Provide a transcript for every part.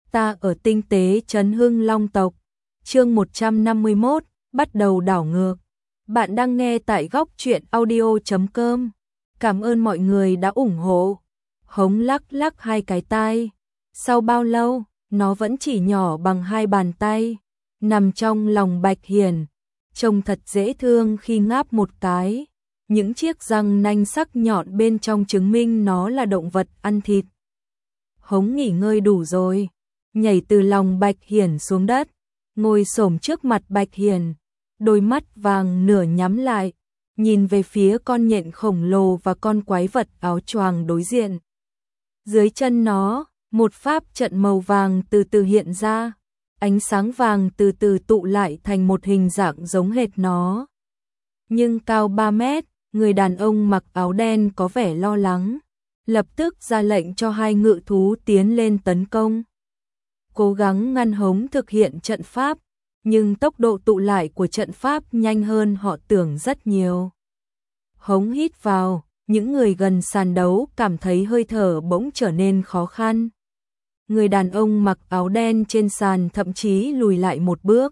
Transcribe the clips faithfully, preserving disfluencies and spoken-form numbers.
Ta ở tinh tế trấn Hưng Long tộc. Chương một trăm năm mươi mốt, bắt đầu đảo ngược. Bạn đang nghe tại góc truyện audio chấm com. Cảm ơn mọi người đã ủng hộ. Hống lắc lắc hai cái tai. Sau bao lâu, nó vẫn chỉ nhỏ bằng hai bàn tay, nằm trong lòng Bạch Hiền, trông thật dễ thương khi ngáp một cái. Những chiếc răng nanh sắc nhọn bên trong chứng minh nó là động vật ăn thịt. Hống nghỉ ngơi đủ rồi, nhảy từ lòng Bạch Hiền xuống đất, ngồi xổm trước mặt Bạch Hiền, đôi mắt vàng nửa nhắm lại, nhìn về phía con nhện khổng lồ và con quái vật áo choàng đối diện. Dưới chân nó, một pháp trận màu vàng từ từ hiện ra, ánh sáng vàng từ từ tụ lại thành một hình dạng giống hệt nó. Nhưng cao ba mét, người đàn ông mặc áo đen có vẻ lo lắng, lập tức ra lệnh cho hai ngự thú tiến lên tấn công. Cố gắng ngăn Hống thực hiện trận pháp, nhưng tốc độ tụ lại của trận pháp nhanh hơn họ tưởng rất nhiều. Hống hít vào, những người gần sàn đấu cảm thấy hơi thở bỗng trở nên khó khăn. Người đàn ông mặc áo đen trên sàn thậm chí lùi lại một bước.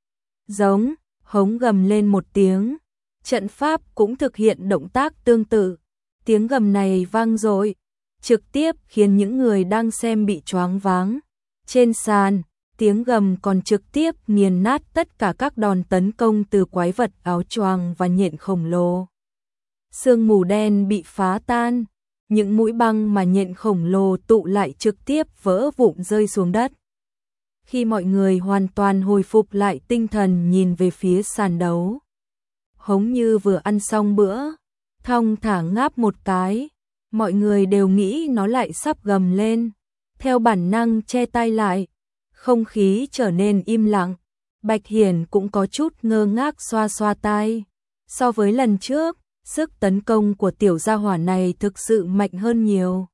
Giống, Hống gầm lên một tiếng. Trận pháp cũng thực hiện động tác tương tự. Tiếng gầm này vang dội, trực tiếp khiến những người đang xem bị choáng váng. Trên sàn, tiếng gầm còn trực tiếp nghiền nát tất cả các đòn tấn công từ quái vật áo choàng và nhện khổng lồ. Sương mù đen bị phá tan, những mũi băng mà nhện khổng lồ tụ lại trực tiếp vỡ vụn rơi xuống đất. Khi mọi người hoàn toàn hồi phục lại tinh thần nhìn về phía sàn đấu, Hống như vừa ăn xong bữa, thong thả ngáp một cái, mọi người đều nghĩ nó lại sắp gầm lên. Theo bản năng che tay lại, không khí trở nên im lặng. Bạch Hiền cũng có chút ngơ ngác xoa xoa tai. So với lần trước, sức tấn công của tiểu gia hỏa này thực sự mạnh hơn nhiều.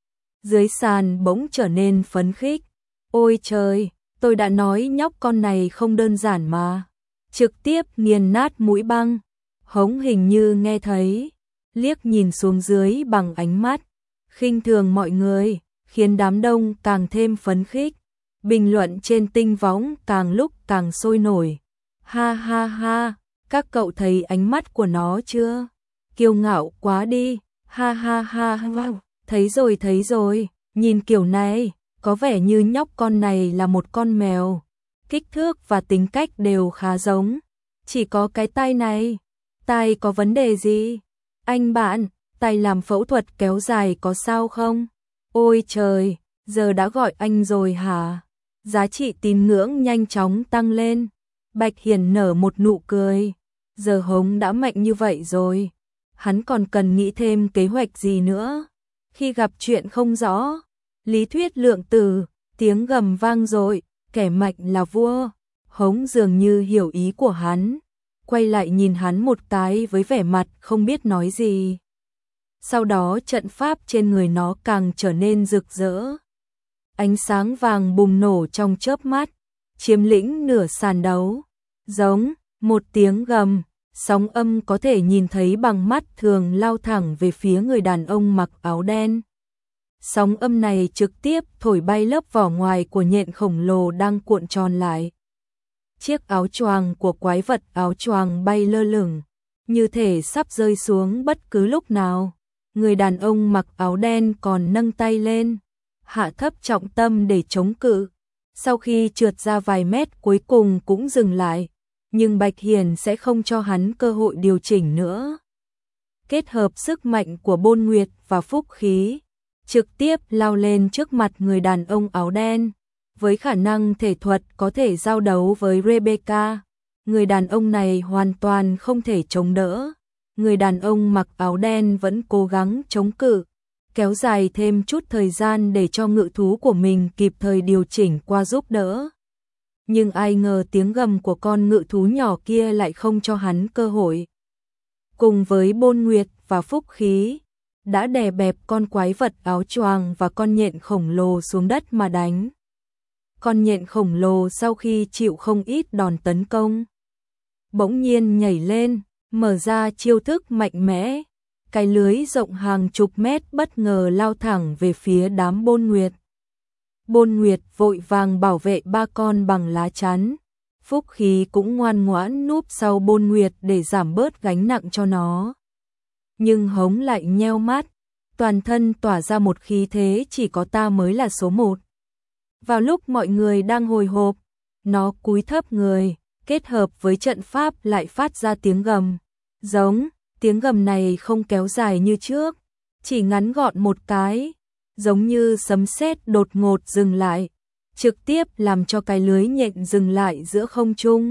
Dưới sàn bỗng trở nên phấn khích. Ôi trời, tôi đã nói nhóc con này không đơn giản mà. Trực tiếp nghiền nát mũi băng. Hống hình như nghe thấy, liếc nhìn xuống dưới bằng ánh mắt khinh thường mọi người, khiến đám đông càng thêm phấn khích. Bình luận trên tinh võng càng lúc càng sôi nổi. Ha ha ha, các cậu thấy ánh mắt của nó chưa? Kiêu ngạo quá đi. Ha ha ha, wow. Thấy rồi thấy rồi, nhìn kiểu này, có vẻ như nhóc con này là một con mèo. Kích thước và tính cách đều khá giống. Chỉ có cái tai này. Tai có vấn đề gì? Anh bạn, tai làm phẫu thuật kéo dài có sao không? Ôi trời, giờ đã gọi anh rồi hả? Giá trị tín ngưỡng nhanh chóng tăng lên. Bạch Hiền nở một nụ cười. Giờ Hống đã mạnh như vậy rồi, hắn còn cần nghĩ thêm kế hoạch gì nữa? Khi gặp chuyện không rõ, lý thuyết lượng tử, tiếng gầm vang dội, kẻ mạnh là vua. Hống dường như hiểu ý của hắn, quay lại nhìn hắn một cái với vẻ mặt không biết nói gì. Sau đó trận pháp trên người nó càng trở nên rực rỡ. Ánh sáng vàng bùng nổ trong chớp mắt, chiếm lĩnh nửa sàn đấu. Giống, một tiếng gầm, sóng âm có thể nhìn thấy bằng mắt thường lao thẳng về phía người đàn ông mặc áo đen. Sóng âm này trực tiếp thổi bay lớp vỏ ngoài của nhện khổng lồ đang cuộn tròn lại. Chiếc áo choàng của quái vật áo choàng bay lơ lửng, như thể sắp rơi xuống bất cứ lúc nào. Người đàn ông mặc áo đen còn nâng tay lên, hạ thấp trọng tâm để chống cự. Sau khi trượt ra vài mét cuối cùng cũng dừng lại, nhưng Bạch Hiền sẽ không cho hắn cơ hội điều chỉnh nữa. Kết hợp sức mạnh của Bôn Nguyệt và phúc khí, trực tiếp lao lên trước mặt người đàn ông áo đen. Với khả năng thể thuật có thể giao đấu với Rebecca, người đàn ông này hoàn toàn không thể chống đỡ. Người đàn ông mặc áo đen vẫn cố gắng chống cự, kéo dài thêm chút thời gian để cho ngự thú của mình kịp thời điều chỉnh qua giúp đỡ. Nhưng ai ngờ tiếng gầm của con ngự thú nhỏ kia lại không cho hắn cơ hội. Cùng với Bôn Nguyệt và phúc khí, đã đè bẹp con quái vật áo choàng và con nhện khổng lồ xuống đất mà đánh. Con nhện khổng lồ sau khi chịu không ít đòn tấn công, bỗng nhiên nhảy lên, mở ra chiêu thức mạnh mẽ. Cái lưới rộng hàng chục mét bất ngờ lao thẳng về phía đám Bôn Nguyệt. Bôn Nguyệt vội vàng bảo vệ ba con bằng lá chắn. Phúc Khí cũng ngoan ngoãn núp sau Bôn Nguyệt để giảm bớt gánh nặng cho nó. Nhưng Hống lại nheo mắt, toàn thân tỏa ra một khí thế chỉ có ta mới là số một. Vào lúc mọi người đang hồi hộp, nó cúi thấp người, kết hợp với trận pháp lại phát ra tiếng gầm. Giống, tiếng gầm này không kéo dài như trước, chỉ ngắn gọn một cái, giống như sấm sét đột ngột dừng lại, trực tiếp làm cho cái lưới nhện dừng lại giữa không trung.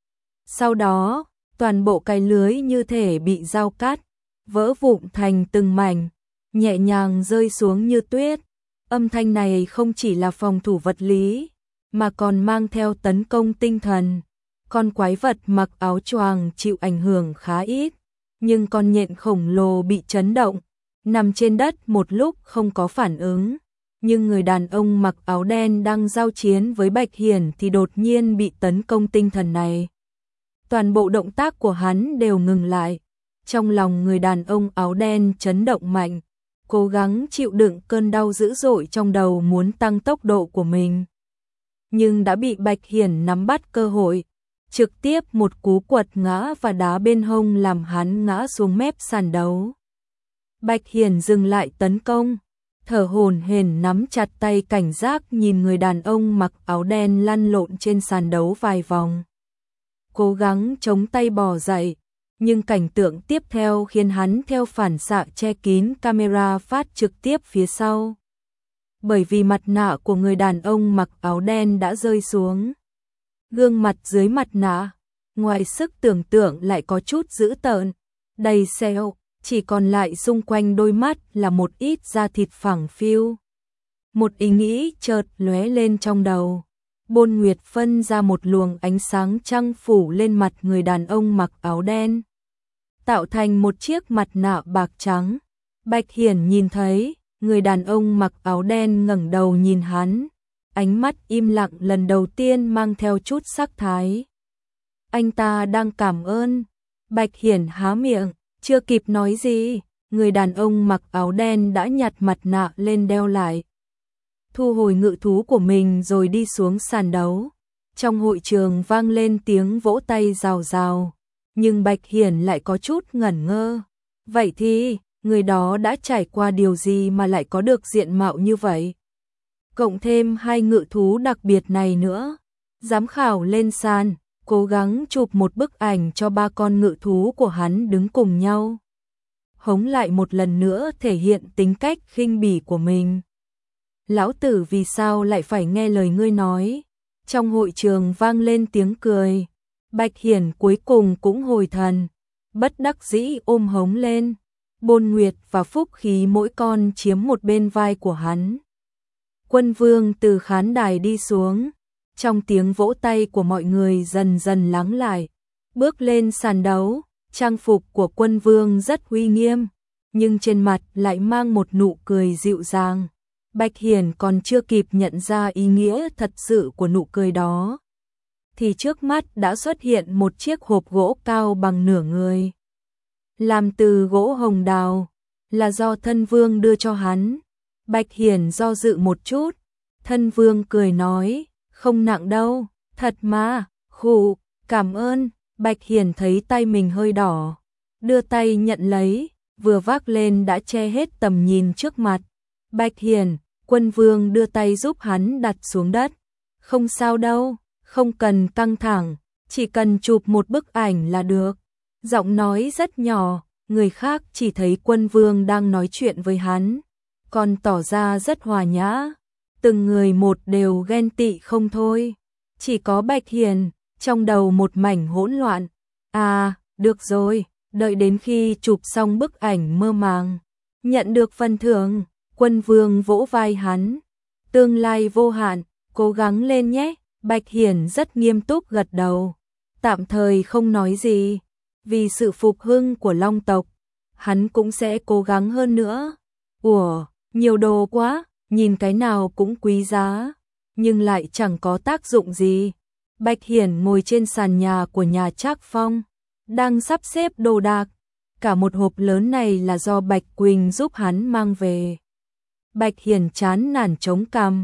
Sau đó, toàn bộ cái lưới như thể bị dao cắt, vỡ vụn thành từng mảnh, nhẹ nhàng rơi xuống như tuyết. Âm thanh này không chỉ là phòng thủ vật lý, mà còn mang theo tấn công tinh thần. Con quái vật mặc áo choàng chịu ảnh hưởng khá ít, nhưng con nhện khổng lồ bị chấn động, nằm trên đất một lúc không có phản ứng. Nhưng người đàn ông mặc áo đen đang giao chiến với Bạch Hiển thì đột nhiên bị tấn công tinh thần này. Toàn bộ động tác của hắn đều ngừng lại. Trong lòng người đàn ông áo đen chấn động mạnh, cố gắng chịu đựng cơn đau dữ dội trong đầu muốn tăng tốc độ của mình. Nhưng đã bị Bạch Hiển nắm bắt cơ hội, trực tiếp một cú quật ngã và đá bên hông làm hắn ngã xuống mép sàn đấu. Bạch Hiển dừng lại tấn công, thở hổn hển nắm chặt tay cảnh giác nhìn người đàn ông mặc áo đen lăn lộn trên sàn đấu vài vòng. Cố gắng chống tay bò dậy, nhưng cảnh tượng tiếp theo khiến hắn theo phản xạ che kín camera phát trực tiếp phía sau. Bởi vì mặt nạ của người đàn ông mặc áo đen đã rơi xuống. Gương mặt dưới mặt nạ, ngoài sức tưởng tượng lại có chút dữ tợn, đầy sẹo, chỉ còn lại xung quanh đôi mắt là một ít da thịt phẳng phiu. Một ý nghĩ chợt lóe lên trong đầu. Bôn Nguyệt phân ra một luồng ánh sáng trăng phủ lên mặt người đàn ông mặc áo đen, tạo thành một chiếc mặt nạ bạc trắng. Bạch Hiển nhìn thấy, người đàn ông mặc áo đen ngẩng đầu nhìn hắn, ánh mắt im lặng lần đầu tiên mang theo chút sắc thái. Anh ta đang cảm ơn. Bạch Hiển há miệng, chưa kịp nói gì, người đàn ông mặc áo đen đã nhặt mặt nạ lên đeo lại, thu hồi ngự thú của mình rồi đi xuống sàn đấu. Trong hội trường vang lên tiếng vỗ tay rào rào, nhưng Bạch Hiển lại có chút ngẩn ngơ. Vậy thì, người đó đã trải qua điều gì mà lại có được diện mạo như vậy? Cộng thêm hai ngự thú đặc biệt này nữa. Giám khảo lên sàn, cố gắng chụp một bức ảnh cho ba con ngự thú của hắn đứng cùng nhau. Hống lại một lần nữa thể hiện tính cách khinh bỉ của mình. Lão tử vì sao lại phải nghe lời ngươi nói? Trong hội trường vang lên tiếng cười. Bạch Hiển cuối cùng cũng hồi thần, bất đắc dĩ ôm Hống lên. Bôn Nguyệt và Phúc Khí mỗi con chiếm một bên vai của hắn. Quân Vương từ khán đài đi xuống, trong tiếng vỗ tay của mọi người dần dần lắng lại, bước lên sàn đấu. Trang phục của Quân Vương rất uy nghiêm, nhưng trên mặt lại mang một nụ cười dịu dàng. Bạch Hiển còn chưa kịp nhận ra ý nghĩa thật sự của nụ cười đó, thì trước mắt đã xuất hiện một chiếc hộp gỗ cao bằng nửa người, làm từ gỗ hồng đào, là do Thân Vương đưa cho hắn. Bạch Hiển do dự một chút, Thân Vương cười nói, không nặng đâu, thật mà, khụ, cảm ơn. Bạch Hiển thấy tay mình hơi đỏ, đưa tay nhận lấy, vừa vác lên đã che hết tầm nhìn trước mặt. Bạch Hiển, Quân Vương đưa tay giúp hắn đặt xuống đất. Không sao đâu, không cần căng thẳng, chỉ cần chụp một bức ảnh là được. Giọng nói rất nhỏ, người khác chỉ thấy Quân Vương đang nói chuyện với hắn, còn tỏ ra rất hòa nhã. Từng người một đều ghen tị không thôi. Chỉ có Bạch Hiển, trong đầu một mảnh hỗn loạn. À, được rồi, đợi đến khi chụp xong bức ảnh mơ màng, nhận được phần thưởng. Quân Vương vỗ vai hắn. Tương lai vô hạn, cố gắng lên nhé. Bạch Hiển rất nghiêm túc gật đầu, tạm thời không nói gì. Vì sự phục hưng của Long tộc, hắn cũng sẽ cố gắng hơn nữa. Ủa, nhiều đồ quá, nhìn cái nào cũng quý giá, nhưng lại chẳng có tác dụng gì. Bạch Hiển ngồi trên sàn nhà của nhà Trác Phong, đang sắp xếp đồ đạc. Cả một hộp lớn này là do Bạch Quỳnh giúp hắn mang về. Bạch Hiển chán nản chống cằm,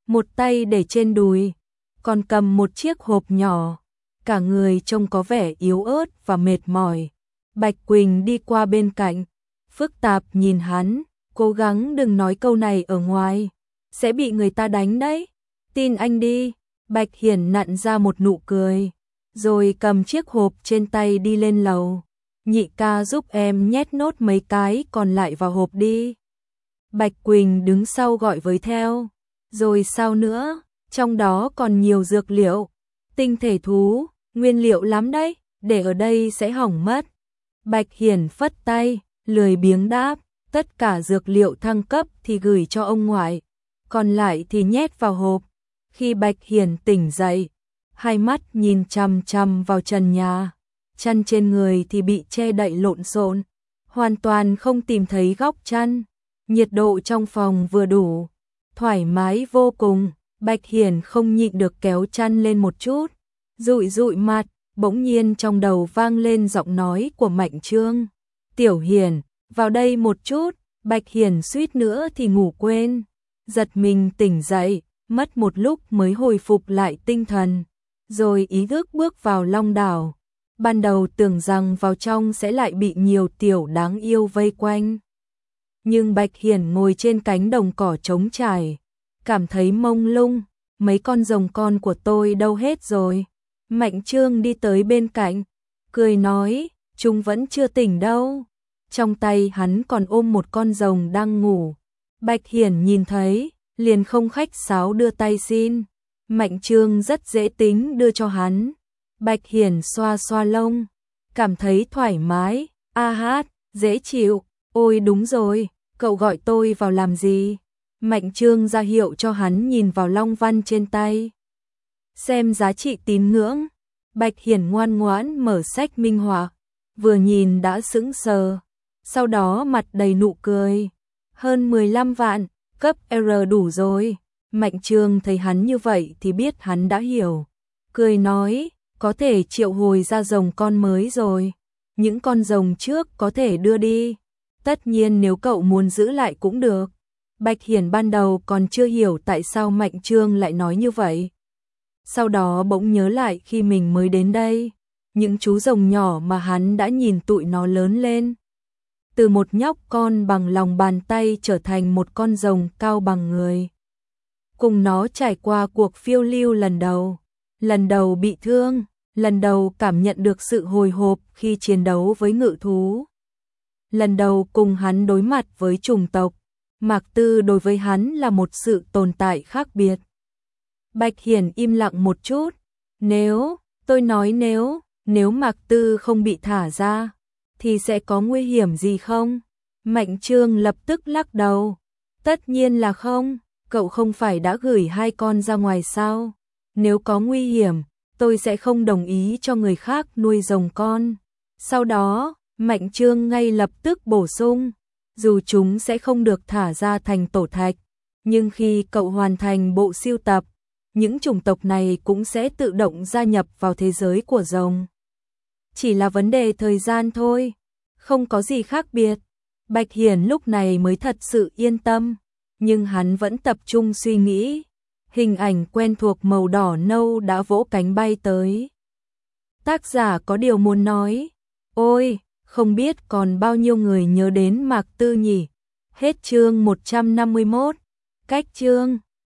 một tay để trên đùi, còn cầm một chiếc hộp nhỏ, cả người trông có vẻ yếu ớt và mệt mỏi. Bạch Quỳnh đi qua bên cạnh, phức tạp nhìn hắn, cố gắng đừng nói câu này ở ngoài, sẽ bị người ta đánh đấy. Tin anh đi. Bạch Hiển nặn ra một nụ cười, rồi cầm chiếc hộp trên tay đi lên lầu. Nhị ca giúp em nhét nốt mấy cái còn lại vào hộp đi. Bạch Quỳnh đứng sau gọi với theo. Rồi sao nữa, trong đó còn nhiều dược liệu, tinh thể thú, nguyên liệu lắm đấy, để ở đây sẽ hỏng mất. Bạch Hiển phất tay, lười biếng đáp, tất cả dược liệu thăng cấp thì gửi cho ông ngoại, còn lại thì nhét vào hộp. Khi Bạch Hiển tỉnh dậy, hai mắt nhìn chằm chằm vào trần nhà, chăn trên người thì bị che đậy lộn xộn, hoàn toàn không tìm thấy góc chăn. Nhiệt độ trong phòng vừa đủ, thoải mái vô cùng. Bạch Hiển không nhịn được kéo chăn lên một chút, dụi dụi mặt, bỗng nhiên trong đầu vang lên giọng nói của Mạnh Trương. Tiểu Hiển, vào đây một chút. Bạch Hiển suýt nữa thì ngủ quên, giật mình tỉnh dậy, mất một lúc mới hồi phục lại tinh thần, rồi ý thức bước vào Long Đảo. Ban đầu tưởng rằng vào trong sẽ lại bị nhiều tiểu đáng yêu vây quanh. Nhưng Bạch Hiển ngồi trên cánh đồng cỏ trống trải, cảm thấy mông lung, mấy con rồng con của tôi đâu hết rồi. Mạnh Trương đi tới bên cạnh, cười nói, chúng vẫn chưa tỉnh đâu. Trong tay hắn còn ôm một con rồng đang ngủ. Bạch Hiển nhìn thấy, liền không khách sáo đưa tay xin. Mạnh Trương rất dễ tính đưa cho hắn. Bạch Hiển xoa xoa lông, cảm thấy thoải mái, a hát, dễ chịu. Ôi đúng rồi, cậu gọi tôi vào làm gì? Mạnh Trương ra hiệu cho hắn nhìn vào long văn trên tay, xem giá trị tín ngưỡng. Bạch Hiển ngoan ngoãn mở sách minh họa, vừa nhìn đã sững sờ, sau đó mặt đầy nụ cười. Hơn mười lăm vạn, cấp R đủ rồi. Mạnh Trương thấy hắn như vậy thì biết hắn đã hiểu, cười nói, có thể triệu hồi ra rồng con mới rồi. Những con rồng trước có thể đưa đi, tất nhiên nếu cậu muốn giữ lại cũng được. Bạch Hiển ban đầu còn chưa hiểu tại sao Mạnh Trương lại nói như vậy. Sau đó bỗng nhớ lại khi mình mới đến đây, những chú rồng nhỏ mà hắn đã nhìn tụi nó lớn lên. Từ một nhóc con bằng lòng bàn tay trở thành một con rồng cao bằng người. Cùng nó trải qua cuộc phiêu lưu lần đầu, lần đầu bị thương, lần đầu cảm nhận được sự hồi hộp khi chiến đấu với ngự thú. Lần đầu cùng hắn đối mặt với chủng tộc, Mạc Tư đối với hắn là một sự tồn tại khác biệt. Bạch Hiển im lặng một chút, nếu, tôi nói nếu, nếu Mạc Tư không bị thả ra, thì sẽ có nguy hiểm gì không? Mạnh Trương lập tức lắc đầu, tất nhiên là không, cậu không phải đã gửi hai con ra ngoài sao? Nếu có nguy hiểm, tôi sẽ không đồng ý cho người khác nuôi rồng con. Sau đó, Mạnh Trương ngay lập tức bổ sung, dù chúng sẽ không được thả ra thành tổ thạch, nhưng khi cậu hoàn thành bộ sưu tập, những chủng tộc này cũng sẽ tự động gia nhập vào thế giới của rồng. Chỉ là vấn đề thời gian thôi, không có gì khác biệt. Bạch Hiển lúc này mới thật sự yên tâm, nhưng hắn vẫn tập trung suy nghĩ. Hình ảnh quen thuộc màu đỏ nâu đã vỗ cánh bay tới. Tác giả có điều muốn nói. Ôi, không biết còn bao nhiêu người nhớ đến Mạc Tư nhỉ? Hết chương một trăm năm mươi mốt. Cách chương